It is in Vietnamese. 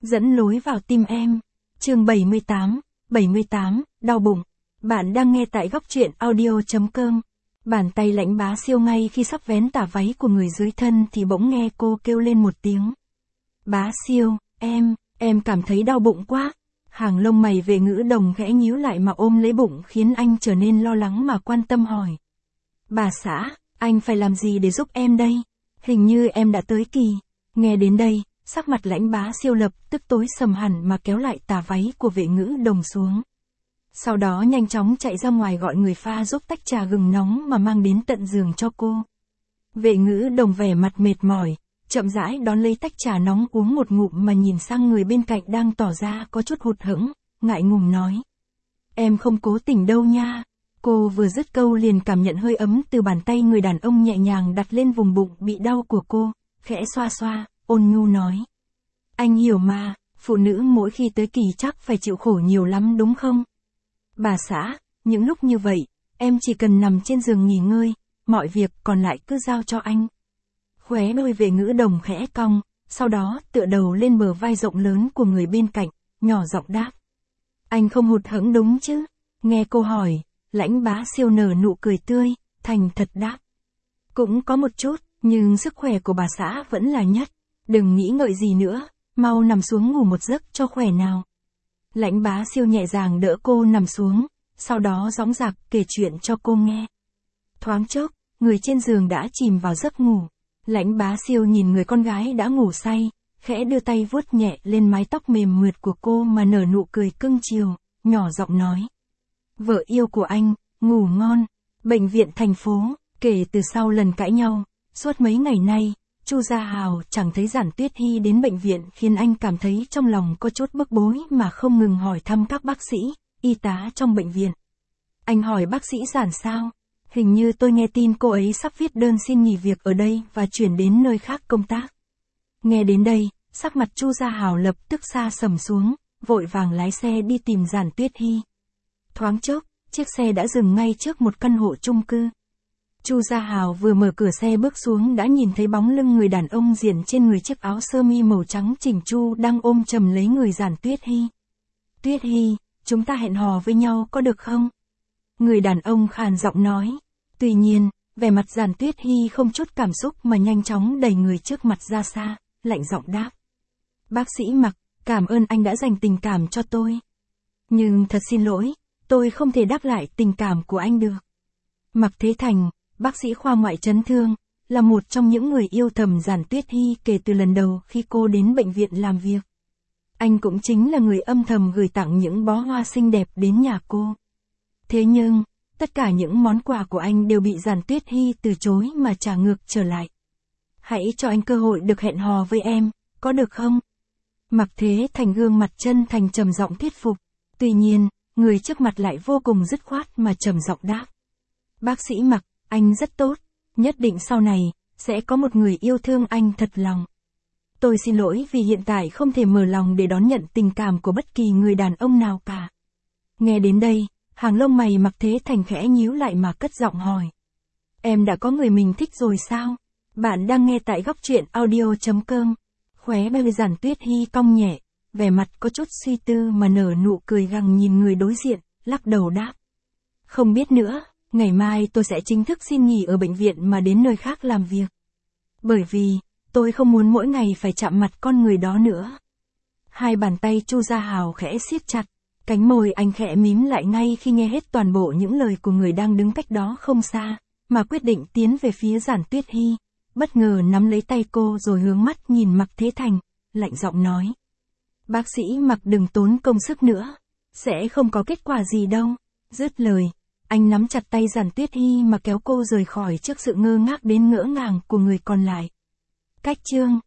dẫn lối vào tim em. Chương 78, đau bụng. Bạn đang nghe tại góc truyện audio.com. Bàn tay Lãnh Bá Siêu ngay khi sắp vén tà váy của người dưới thân thì bỗng nghe cô kêu lên một tiếng. Bá Siêu, em cảm thấy đau bụng quá. Hàng lông mày Vệ Ngữ Đồng khẽ nhíu lại mà ôm lấy bụng khiến anh trở nên lo lắng mà quan tâm hỏi. Bà xã, anh phải làm gì để giúp em đây? Hình như em đã tới kỳ. Nghe đến đây, sắc mặt Lãnh Bá Siêu lập tức tối sầm hẳn mà kéo lại tà váy của Vệ Ngữ Đồng xuống. Sau đó nhanh chóng chạy ra ngoài gọi người pha giúp tách trà gừng nóng mà mang đến tận giường cho cô. Vệ Ngữ Đồng vẻ mặt mệt mỏi, chậm rãi đón lấy tách trà nóng uống một ngụm mà nhìn sang người bên cạnh đang tỏ ra có chút hụt hẫng, ngại ngùng nói. Em không cố tình đâu nha. Cô vừa dứt câu liền cảm nhận hơi ấm từ bàn tay người đàn ông nhẹ nhàng đặt lên vùng bụng bị đau của cô, khẽ xoa xoa, ôn nhu nói. Anh hiểu mà, phụ nữ mỗi khi tới kỳ chắc phải chịu khổ nhiều lắm đúng không? Bà xã, những lúc như vậy, em chỉ cần nằm trên giường nghỉ ngơi, mọi việc còn lại cứ giao cho anh. Khóe đôi Vệ Ngữ Đồng khẽ cong, sau đó tựa đầu lên bờ vai rộng lớn của người bên cạnh, nhỏ giọng đáp. Anh không hụt hẫng đúng chứ? Nghe cô hỏi, Lãnh Bá Siêu nở nụ cười tươi, thành thật đáp. Cũng có một chút, nhưng sức khỏe của bà xã vẫn là nhất. Đừng nghĩ ngợi gì nữa, mau nằm xuống ngủ một giấc cho khỏe nào. Lãnh Bá Siêu nhẹ nhàng đỡ cô nằm xuống, sau đó dõng dạc kể chuyện cho cô nghe. Thoáng chốc, người trên giường đã chìm vào giấc ngủ. Lãnh Bá Siêu nhìn người con gái đã ngủ say, khẽ đưa tay vuốt nhẹ lên mái tóc mềm mượt của cô mà nở nụ cười cưng chiều, nhỏ giọng nói. Vợ yêu của anh, ngủ ngon. Bệnh viện thành phố, kể từ sau lần cãi nhau, suốt mấy ngày nay, Chu Gia Hào chẳng thấy Giản Tuyết Hy đến bệnh viện khiến anh cảm thấy trong lòng có chút bức bối mà không ngừng hỏi thăm các bác sĩ, y tá trong bệnh viện. Anh hỏi bác sĩ Giản sao? Hình như tôi nghe tin cô ấy sắp viết đơn xin nghỉ việc ở đây và chuyển đến nơi khác công tác. Nghe đến đây, sắc mặt Chu Gia Hào lập tức sa sầm xuống, vội vàng lái xe đi tìm Giản Tuyết Hy. Thoáng chốc, chiếc xe đã dừng ngay trước một căn hộ chung cư. Chu Gia Hào vừa mở cửa xe bước xuống đã nhìn thấy bóng lưng người đàn ông diện trên người chiếc áo sơ mi màu trắng chỉnh chu đang ôm chầm lấy người Giản Tuyết Hy. Tuyết Hy, chúng ta hẹn hò với nhau có được không? Người đàn ông khàn giọng nói. Tuy nhiên, vẻ mặt Giản Tuyết Hy không chút cảm xúc mà nhanh chóng đẩy người trước mặt ra xa, lạnh giọng đáp. Bác sĩ Mạc, cảm ơn anh đã dành tình cảm cho tôi. Nhưng thật xin lỗi, tôi không thể đáp lại tình cảm của anh được. Mạc Thế Thành, bác sĩ khoa ngoại chấn thương, là một trong những người yêu thầm Giản Tuyết Hy kể từ lần đầu khi cô đến bệnh viện làm việc. Anh cũng chính là người âm thầm gửi tặng những bó hoa xinh đẹp đến nhà cô. Thế nhưng, tất cả những món quà của anh đều bị Giản Tuyết Hy từ chối mà trả ngược trở lại. Hãy cho anh cơ hội được hẹn hò với em, có được không? Mạc Thế Thành gương mặt chân thành trầm giọng thuyết phục. Tuy nhiên, người trước mặt lại vô cùng dứt khoát mà trầm giọng đáp. Bác sĩ Mạc, anh rất tốt, nhất định sau này, sẽ có một người yêu thương anh thật lòng. Tôi xin lỗi vì hiện tại không thể mở lòng để đón nhận tình cảm của bất kỳ người đàn ông nào cả. Nghe đến đây, hàng lông mày Mạc Thế Thành khẽ nhíu lại mà cất giọng hỏi. Em đã có người mình thích rồi sao? Bạn đang nghe tại góc truyện audio.com. Khóe môi Giản Tuyết Hy cong nhẹ, vẻ mặt có chút suy tư mà nở nụ cười gằn nhìn người đối diện, lắc đầu đáp. Không biết nữa, ngày mai tôi sẽ chính thức xin nghỉ ở bệnh viện mà đến nơi khác làm việc. Bởi vì, tôi không muốn mỗi ngày phải chạm mặt con người đó nữa. Hai bàn tay Chu Gia Hào khẽ siết chặt, cánh môi anh khẽ mím lại ngay khi nghe hết toàn bộ những lời của người đang đứng cách đó không xa, mà quyết định tiến về phía Giản Tuyết Hy, bất ngờ nắm lấy tay cô rồi hướng mắt nhìn Mạc Thế Thành, lạnh giọng nói. Bác sĩ Mạc đừng tốn công sức nữa, sẽ không có kết quả gì đâu. Dứt lời, anh nắm chặt tay Giản Tuyết Hy mà kéo cô rời khỏi trước sự ngơ ngác đến ngỡ ngàng của người còn lại. Cách chương